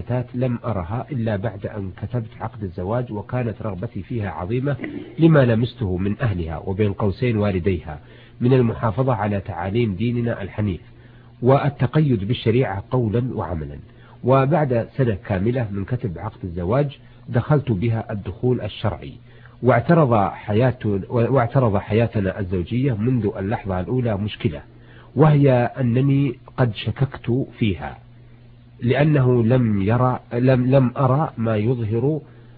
فتاة لم أرها إلا بعد أن كتبت عقد الزواج، وكانت رغبتي فيها عظيمة لما لمسته من أهلها وبين قوسين والديها من المحافظة على تعاليم ديننا الحنيف والتقيد بالشريعة قولا وعملا. وبعد سنة كاملة من كتب عقد الزواج دخلت بها الدخول الشرعي، واعترض حياتنا الزوجية منذ اللحظة الأولى مشكلة، وهي أنني قد شككت فيها لأنه لم أرى ما يظهر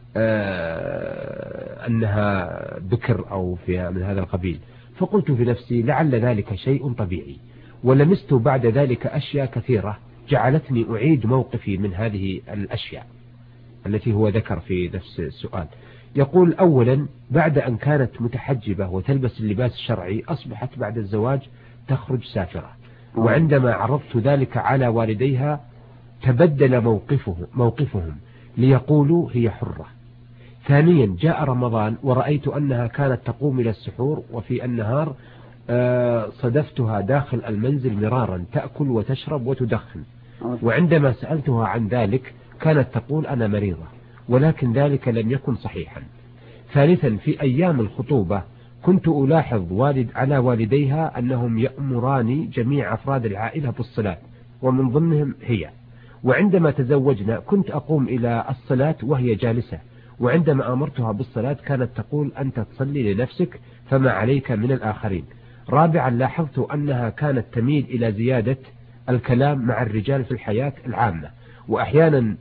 أنها بكر أو في من هذا القبيل، فقلت في نفسي لعل ذلك شيء طبيعي. ولمست بعد ذلك أشياء كثيرة جعلتني أعيد موقفي من هذه الأشياء التي هو ذكر في نفس السؤال. يقول أولا بعد أن كانت متحجبة وتلبس اللباس الشرعي أصبحت بعد الزواج تخرج سافرة، وعندما عرضت ذلك على والديها تبدل موقفهم ليقولوا هي حرة. ثانيا جاء رمضان ورأيت أنها كانت تقوم إلى السحور، وفي النهار صدفتها داخل المنزل مرارا تأكل وتشرب وتدخن، وعندما سألتها عن ذلك كانت تقول أنا مريضة، ولكن ذلك لم يكن صحيحا. ثالثا في أيام الخطوبة كنت ألاحظ على والديها أنهم يأمران جميع أفراد العائلة بالصلاة ومن ضمنهم هي، وعندما تزوجنا كنت أقوم إلى الصلاة وهي جالسة، وعندما أمرتها بالصلاة كانت تقول أنت تصلي لنفسك فما عليك من الآخرين. رابعا لاحظت أنها كانت تميل إلى زيادة الكلام مع الرجال في الحياة العامة، وأحيانا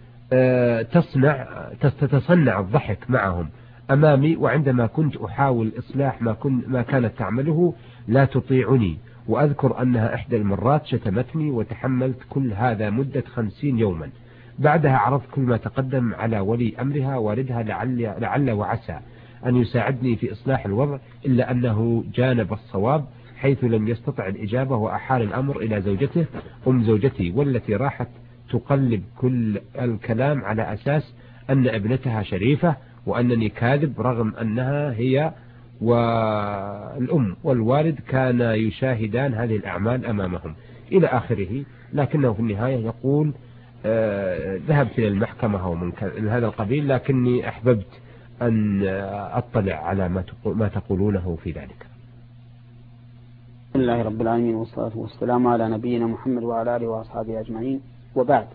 تتصنع الضحك معهم أمامي، وعندما كنت أحاول إصلاح ما كانت تعمله لا تطيعني. وأذكر أنها إحدى المرات شتمتني وتحملت كل هذا مدة 50 يوما. بعدها عرضت كل ما تقدم على ولي أمرها والدها لعل وعسى أن يساعدني في إصلاح الوضع، إلا أنه جانب الصواب حيث لم يستطع الإجابة، وأحال الأمر إلى زوجته زوجتي والتي راحت تقلب كل الكلام على أساس أن ابنتها شريفة وأنني كاذب، رغم أنها هي والأم والوالد كان يشاهدان هذه الأعمال أمامهم إلى آخره. لكنه في النهاية يقول ذهبت إلى المحكمة ومن هذا القبيل، لكني أحببت أن أطلع على ما تقولونه في ذلك. بسم الله رب العالمين والصلاة والسلام على نبينا محمد وعلى آله وأصحابه أجمعين، وبعد،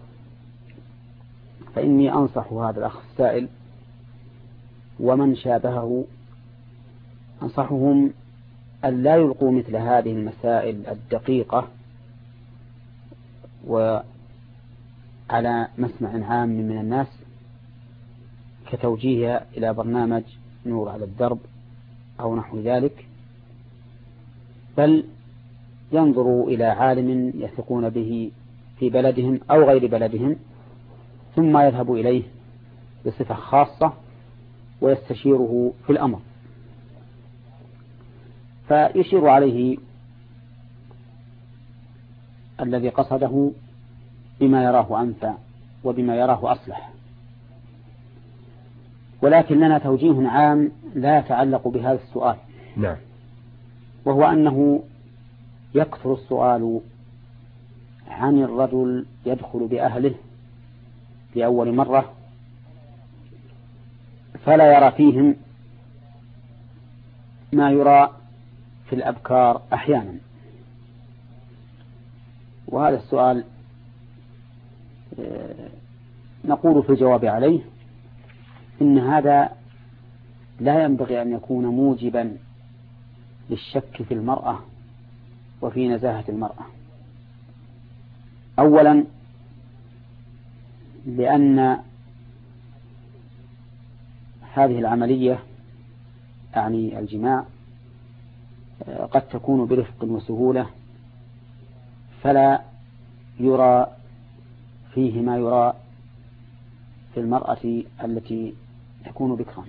فإني أنصح هذا الأخ السائل ومن شابهه، أنصحهم أن لا يلقوا مثل هذه المسائل الدقيقة وعلى مسمع عام من الناس كتوجيهها إلى برنامج نور على الدرب أو نحو ذلك، بل ينظروا إلى عالم يثقون به في بلدهم أو غير بلدهم، ثم يذهبوا إليه بصفة خاصة ويستشيره في الأمر، فيشير عليه الذي قصده بما يراه أنفع وبما يراه أصلح. ولكن لنا توجيه عام لا يتعلق بهذا السؤال، نعم، وهو أنه يكثر السؤال عن الرجل يدخل بأهله لأول مرة فلا يرى فيهم ما يرى في الأبكار أحيانا. وهذا السؤال نقول في الجواب عليه إن هذا لا ينبغي أن يكون موجبا للشك في المرأة وفي نزاهة المرأة. أولا لأن هذه العملية يعني الجماع قد تكون برفق وسهولة، فلا يرى فيه ما يرى في المرأة التي تكون بكرا.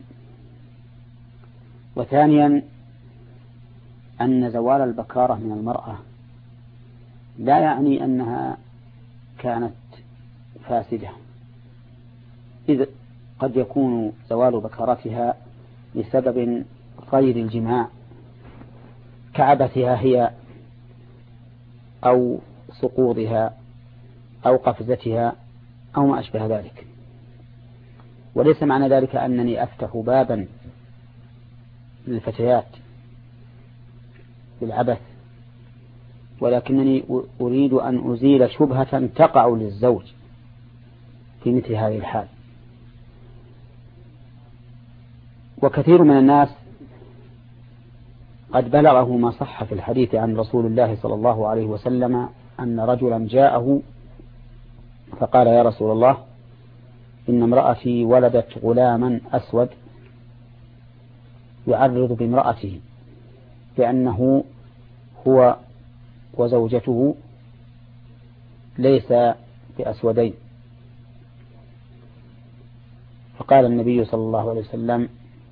وثانيا أن زوال البكارة من المرأة لا يعني أنها كانت فاسدة، إذ قد يكون زوال بكارتها لسبب غير الجماع كعبثها هي أو سقوطها أو قفزتها أو ما أشبه ذلك. وليس معنى ذلك أنني أفتح بابا للفتيات بالعبث، ولكنني أريد أن أزيل شبهة تقع للزوج في مثل هذه الحال. وكثير من الناس قد بلغه ما صح في الحديث عن رسول الله صلى الله عليه وسلم أن رجلا جاءه فقال: يا رسول الله، إن امرأتي ولدت غلاما أسود يعرض بامرأته لأنه هو وزوجته ليس بأسودين. فقال النبي صلى الله عليه وسلم: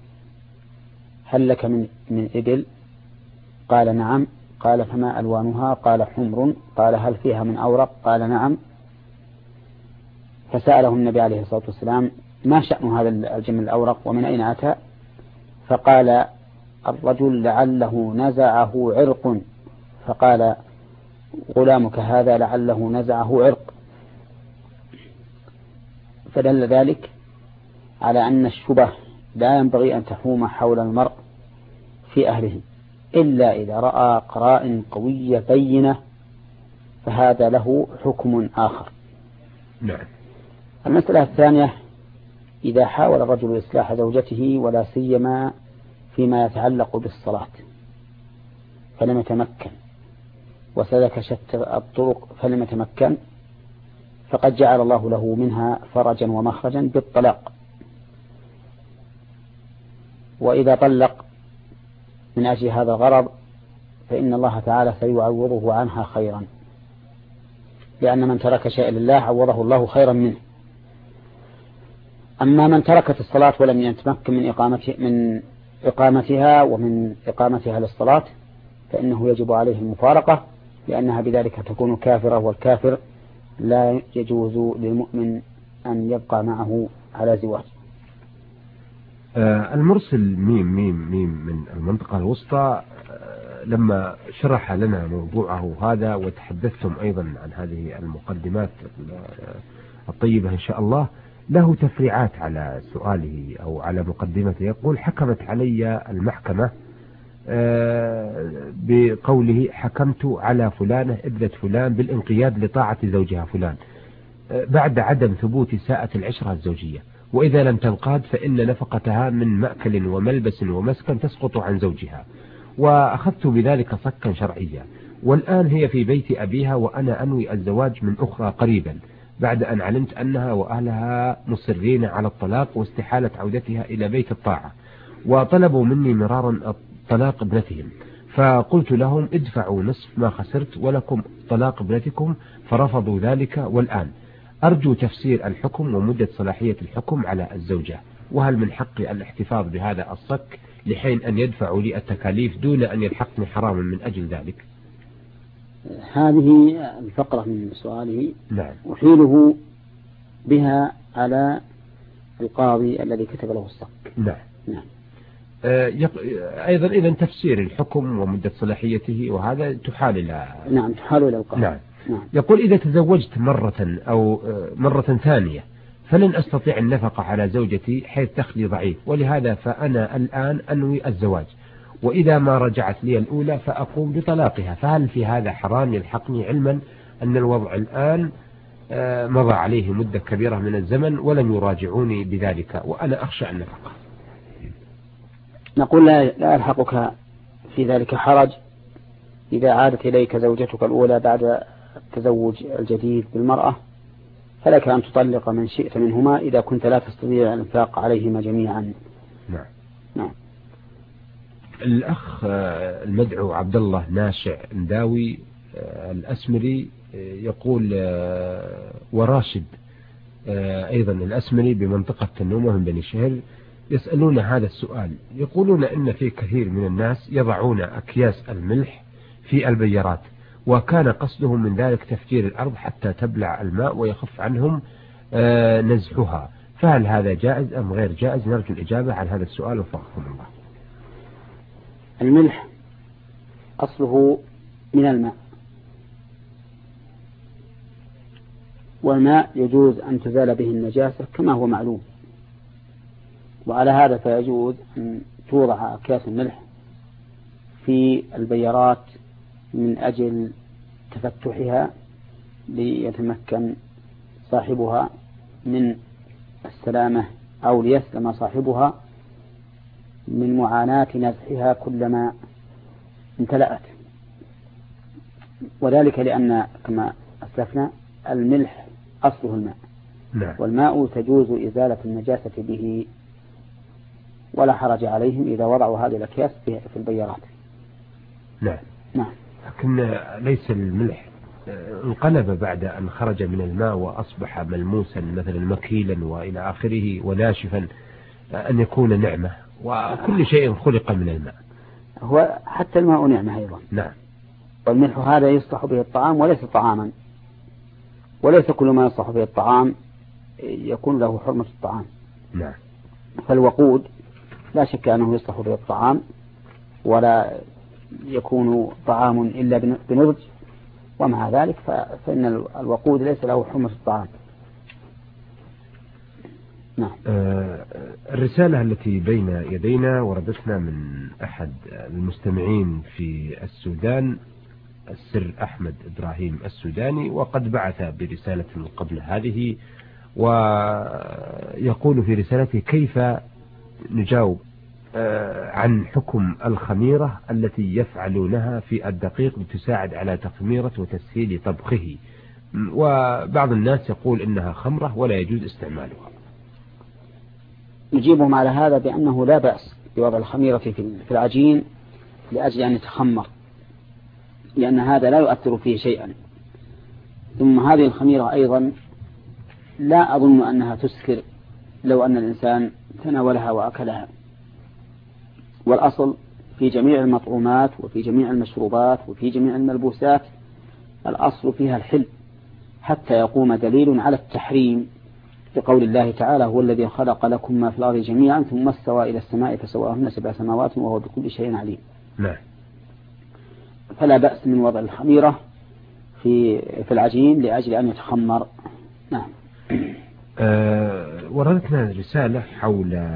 هل لك من إبل؟ قال: نعم. قال: فما ألوانها؟ قال: حمر. قال: هل فيها من أورق؟ قال: نعم. فسأله النبي عليه الصلاة والسلام: ما شأن هذا الجمل الأورق ومن أين أتى؟ فقال الرجل: لعله نزعه عرق. فقال: غلامك هذا لعله نزعه عرق. فدل ذلك على أن الشبه لا ينبغي أن تحوم حول المرء في أهله إلا إذا رأى قرائن قوية بينة، فهذا له حكم آخر. نعم. المسألة الثانية: إذا حاول الرجل إصلاح زوجته ولا سيما فيما يتعلق بالصلاة فلم يتمكن، وسلك شتى الطرق فلم يتمكن، فقد جعل الله له منها فرجا ومخرجا بالطلاق. وإذا طلق من أجل هذا الغرض فإن الله تعالى سيعوضه عنها خيرا، لأن من ترك شيئا لله عوضه الله خيرا منه. أما من تركت الصلاة ولم يتمكن من إقامتها ومن إقامتها للصلاة فإنه يجب عليه المفارقة، لأنها بذلك تكون كافرة، والكافر لا يجوز للمؤمن أن يبقى معه على زواج. المرسل ميم من المنطقة الوسطى لما شرح لنا موضوعه هذا وتحدثتم أيضا عن هذه المقدمات الطيبة إن شاء الله، له تفريعات على سؤاله أو على مقدمته. يقول: حكمت علي المحكمة بقوله حكمت على فلانة ابنة فلان بالانقياد لطاعة زوجها فلان بعد عدم ثبوت ساءة العشرة الزوجية، وإذا لم تنقاد فإن نفقتها من مأكل وملبس ومسكن تسقط عن زوجها، وأخذت بذلك صكا شرعيا، والآن هي في بيت أبيها وأنا أنوي الزواج من أخرى قريبا بعد أن علمت أنها وأهلها مصرين على الطلاق واستحالة عودتها إلى بيت الطاعة، وطلبوا مني مرارا طلاق ابنتهم، فقلت لهم: ادفعوا نصف ما خسرت ولكم طلاق ابنتكم، فرفضوا ذلك. والآن أرجو تفسير الحكم ومدة صلاحية الحكم على الزوجة، وهل من حقي الاحتفاظ بهذا الصك لحين أن يدفعوا لي التكاليف دون أن يلحقني حراما من أجل ذلك؟ هذه الفقرة من سؤاله. نعم. أحيله بها على القاضي الذي كتب له الصك. نعم. نعم. أيضا إذا تفسير الحكم ومدة صلاحيته وهذا تحال إلى نعم تحال إلى القاضي. نعم. يقول: إذا تزوجت مرة أو مرة ثانية فلن أستطيع النفقة على زوجتي حيث دخلي ضعيف، ولهذا فأنا الآن أنوي الزواج، وإذا ما رجعت لي الأولى فأقوم بطلاقها، فهل في هذا حرام يلحقني، علما أن الوضع الآن مضى عليه مدة كبيرة من الزمن ولم يراجعوني بذلك وأنا أخشى النفقة؟ نقول: لا يلحقك في ذلك حرج إذا عادت إليك زوجتك الأولى بعد التزوج الجديد بالمرأة، فلك أن تطلق من شئت منهما إذا كنت لا تستطيع الإنفاق عليهما جميعا. نعم. نعم. الأخ المدعو عبد الله ناشع نداوي الأسمري يقول، وراشد أيضا الأسمري بمنطقة تنومة من بني شهر، يسألون هذا السؤال، يقولون إن في كثير من الناس يضعون أكياس الملح في البيارات، وكان قصدهم من ذلك تفجير الأرض حتى تبلع الماء ويخف عنهم نزحها، فهل هذا جائز أم غير جائز؟ نرجو الإجابة عن هذا السؤال وفقكم الله. الملح أصله من الماء، والماء يجوز أن تزال به النجاسة كما هو معلوم. وعلى هذا فيجوز أن توضع أكياس الملح في البيارات من أجل تفتحها ليتمكن صاحبها من السلامة، أو ليسلم صاحبها من معاناة نزحها كلما امتلأت. وذلك لأن كما أسلفنا الملح أصله الماء، نعم. والماء تجوز إزالة النجاسة به، ولا حرج عليهم إذا وضعوا هذه الأكياس في البيارات. نعم. نعم. لكن ليس الملح انقلب بعد أن خرج من الماء وأصبح ملموسا مثلا مكيلا وإلى آخره وناشفا أن يكون نعمة، وكل شيء خلق من الماء. هو حتى الماء نعمة أيضا. نعم. والملح هذا يصلح به الطعام وليس طعاما، وليس كل ما يصلح به الطعام يكون له حرمة الطعام. نعم. فالوقود لا شك أنه يصلح به الطعام، ولا يكون طعام إلا بنضج، ومع ذلك فإن الوقود ليس له حرمة الطعام. نعم. الرسالة التي بين يدينا وردتنا من أحد المستمعين في السودان، السر أحمد إبراهيم السوداني، وقد بعث برسالة قبل هذه، ويقول في رسالته: كيف نجاوب عن حكم الخميرة التي يفعلونها في الدقيق لتساعد على تخميرة وتسهيل طبخه، وبعض الناس يقول إنها خمرة ولا يجوز استعمالها. نجيبهم على هذا بأنه لا بأس بوضع الخميرة في العجين لأجل أن يتخمر، لأن هذا لا يؤثر فيه شيئا. ثم هذه الخميرة أيضا لا أظن أنها تسكر لو أن الإنسان تناولها وأكلها. والأصل في جميع المطعومات وفي جميع المشروبات وفي جميع الملبوسات الأصل فيها الحل، حتى يقوم دليل على التحريم بقول الله تعالى: هو الذي خلق لكم ما في الأرض جميعا ثم استوى إلى السماء فسواهن 7 سماوات وهو بكل شيء عليم. نعم. فلا بأس من وضع الخميرة في العجين لأجل أن يتخمر. نعم. وردتنا رسالة حول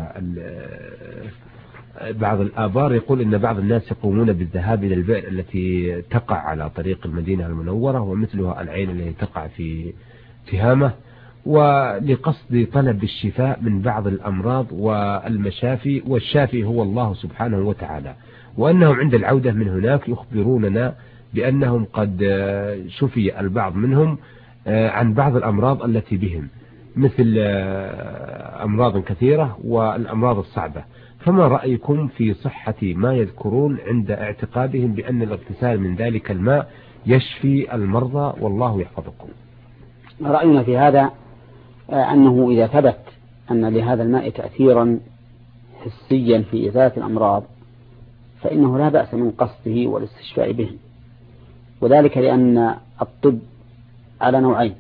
بعض الآبار، يقول إن بعض الناس يقومون بالذهاب إلى البئر التي تقع على طريق المدينة المنورة، ومثلها العين التي تقع في تهامة، ولقصد طلب الشفاء من بعض الأمراض والمشافي، والشافي هو الله سبحانه وتعالى، وأنهم عند العودة من هناك يخبروننا بأنهم قد شفي البعض منهم عن بعض الأمراض التي بهم، مثل أمراض كثيرة والأمراض الصعبة. فما رأيكم في صحة ما يذكرون عند اعتقادهم بأن الاغتسال من ذلك الماء يشفي المرضى، والله يحفظكم؟ رأينا في هذا أنه إذا ثبت أن لهذا الماء تأثيرا حسيا في إزالة الأمراض فإنه لا بأس من قصده والاستشفاء به، وذلك لأن الطب على نوعين: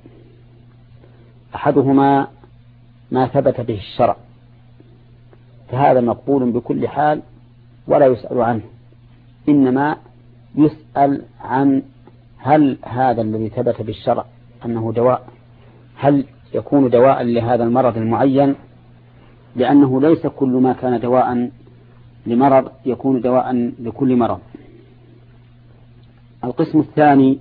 أحدهما ما ثبت به الشرع، فهذا مقبول بكل حال ولا يسأل عنه، إنما يسأل عن هل هذا الذي ثبت بالشرع أنه دواء، هل يكون دواء لهذا المرض المعين، لأنه ليس كل ما كان دواء لمرض يكون دواء لكل مرض. القسم الثاني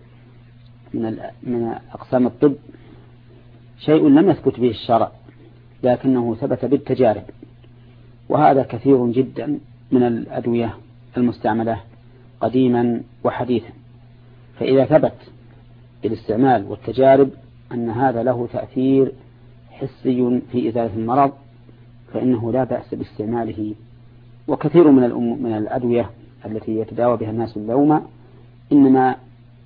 من أقسام الطب شيء لم يثبت به الشرع لكنه ثبت بالتجارب، وهذا كثير جدا من الأدوية المستعملة قديما وحديثا. فإذا ثبت بالاستعمال والتجارب أن هذا له تأثير حسي في إزالة المرض فإنه لا بأس باستعماله. وكثير من الأدوية التي يتداوى بها الناس اليوم إنما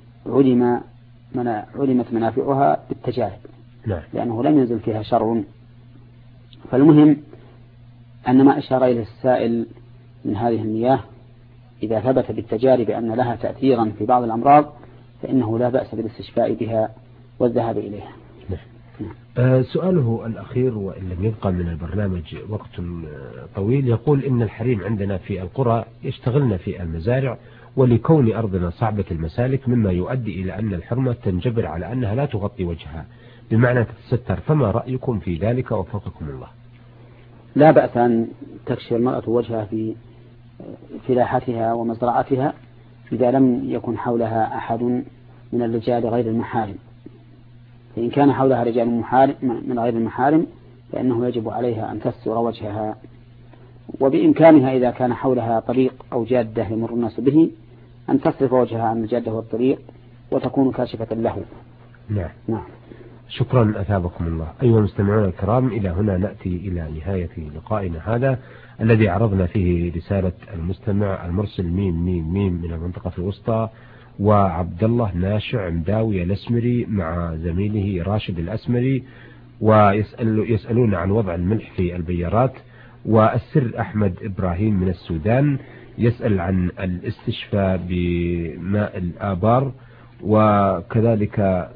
علمت منافعها بالتجارب، لأنه لم ينزل فيها شر. فالمهم أن ما أشار إليه السائل من هذه المياه إذا ثبت بالتجارب أن لها تأثيرا في بعض الأمراض فإنه لا بأس بالاستشفاء بها والذهاب إليها. سؤاله الأخير وإن لم يبقى من البرنامج وقت طويل، يقول إن الحريم عندنا في القرى يشتغلن في المزارع، ولكون أرضنا صعبة المسالك مما يؤدي إلى أن الحرمة تنجبر على أنها لا تغطي وجهها، بمعنى تتستر، فما رأيكم في ذلك وفقكم الله؟ لا بأس أن تكشف المرأة وجهها في فلاحتها ومزرعتها إذا لم يكن حولها أحد من الرجال غير المحارم. فإن كان حولها رجال من غير المحارم فإنه يجب عليها أن تستر وجهها، وبإمكانها إذا كان حولها طريق أو جادة يمر الناس به أن تصرف وجهها عن الجادة والطريق وتكون كاشفة له. نعم. شكرا أثابكم الله. أيها المستمعون الكرام، إلى هنا نأتي إلى نهاية لقائنا هذا الذي عرضنا فيه رسالة المستمع المرسل ميم من المنطقة الوسطى، وعبد الله ناشع مداوي الأسمري مع زميله راشد الأسمري، ويسألون عن وضع الملح في البيارات. والسر أحمد إبراهيم من السودان يسأل عن الاستشفاء بماء الآبار. وكذلك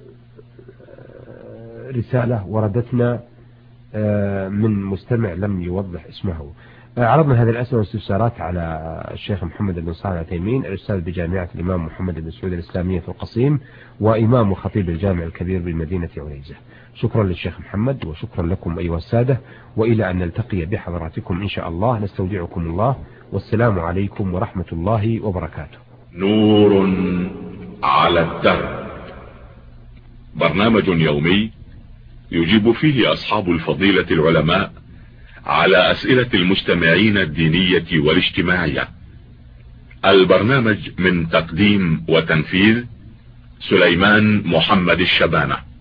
رسالة وردتنا من مستمع لم يوضح اسمه. عرضنا هذه الأسئلة والاستفسارات على الشيخ محمد بن صالح العثيمين، الأستاذ بجامعة الإمام محمد بن سعود الإسلامية في القصيم، وإمام وخطيب الجامع الكبير بمدينة عنيزة. شكرا للشيخ محمد وشكرا لكم أيها السادة، وإلى أن نلتقي بحضراتكم إن شاء الله نستودعكم الله، والسلام عليكم ورحمة الله وبركاته. نور على الدرب، برنامج يومي يجيب فيه أصحاب الفضيلة العلماء على أسئلة المستمعين الدينية والاجتماعية. البرنامج من تقديم وتنفيذ سليمان محمد الشبانة.